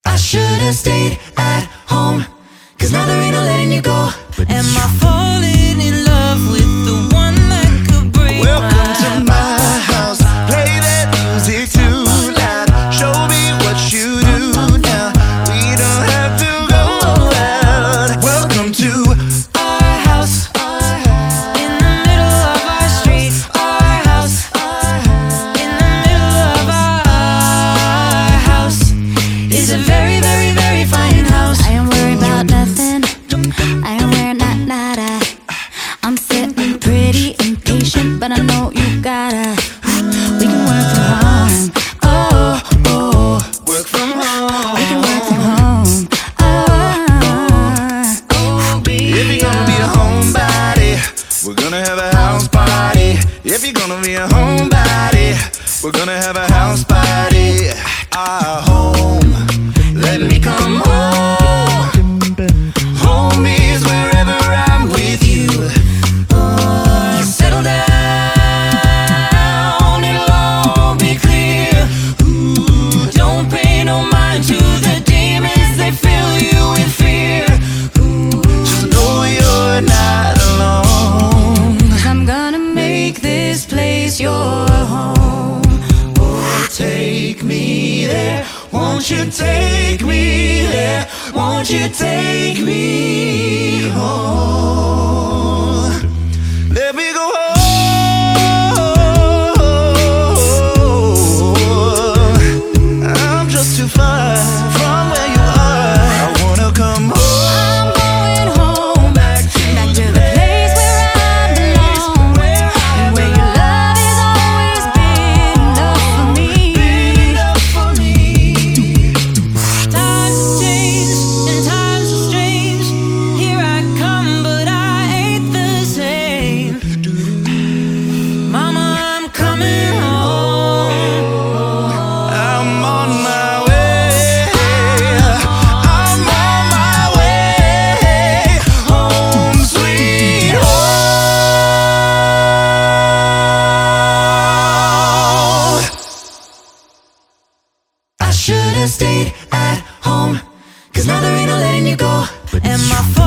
I should've stayed at home, 'cause now there ain't no letting you go. Am I falling in love with the one that could break Welcome my to my house. Play that music too loud. Show me what you do now. We don't have to go out. Welcome to our house, in the middle of our street. Our house, in the middle of our house, is a very, very, very fine house. I ain't worried about nothing. I ain't wearing nada. I'm sitting pretty impatient, but I know you gotta. We can work from home. Oh, oh. work from home. We can work from home. Oh, baby. If you're gonna be a homebody, we're gonna have a house party. If you're gonna be a homebody, we're gonna have a house party. Our home, let me come home. Home is wherever I'm with you. Settle down, it'll all be clear. Ooh, don't pay no mind to the demons, they fill you with fear. Just know you're not alone. 'Cause I'm gonna make this place your home. Oh, take me there. Won't you take me there? Won't you take me home? Let me go home. I'm just too far from where you are. I wanna come home. I'm going home, Back to the place where I belong, and where your love has always been enough for me. enough for me. Times have changed and times are strange. Here I come, but I ain't the same. Mama, I'm coming home. I'm on my way. I'm on my way. Home sweet home. I should've stayed at home, 'cause now there ain't no letting you go. Am I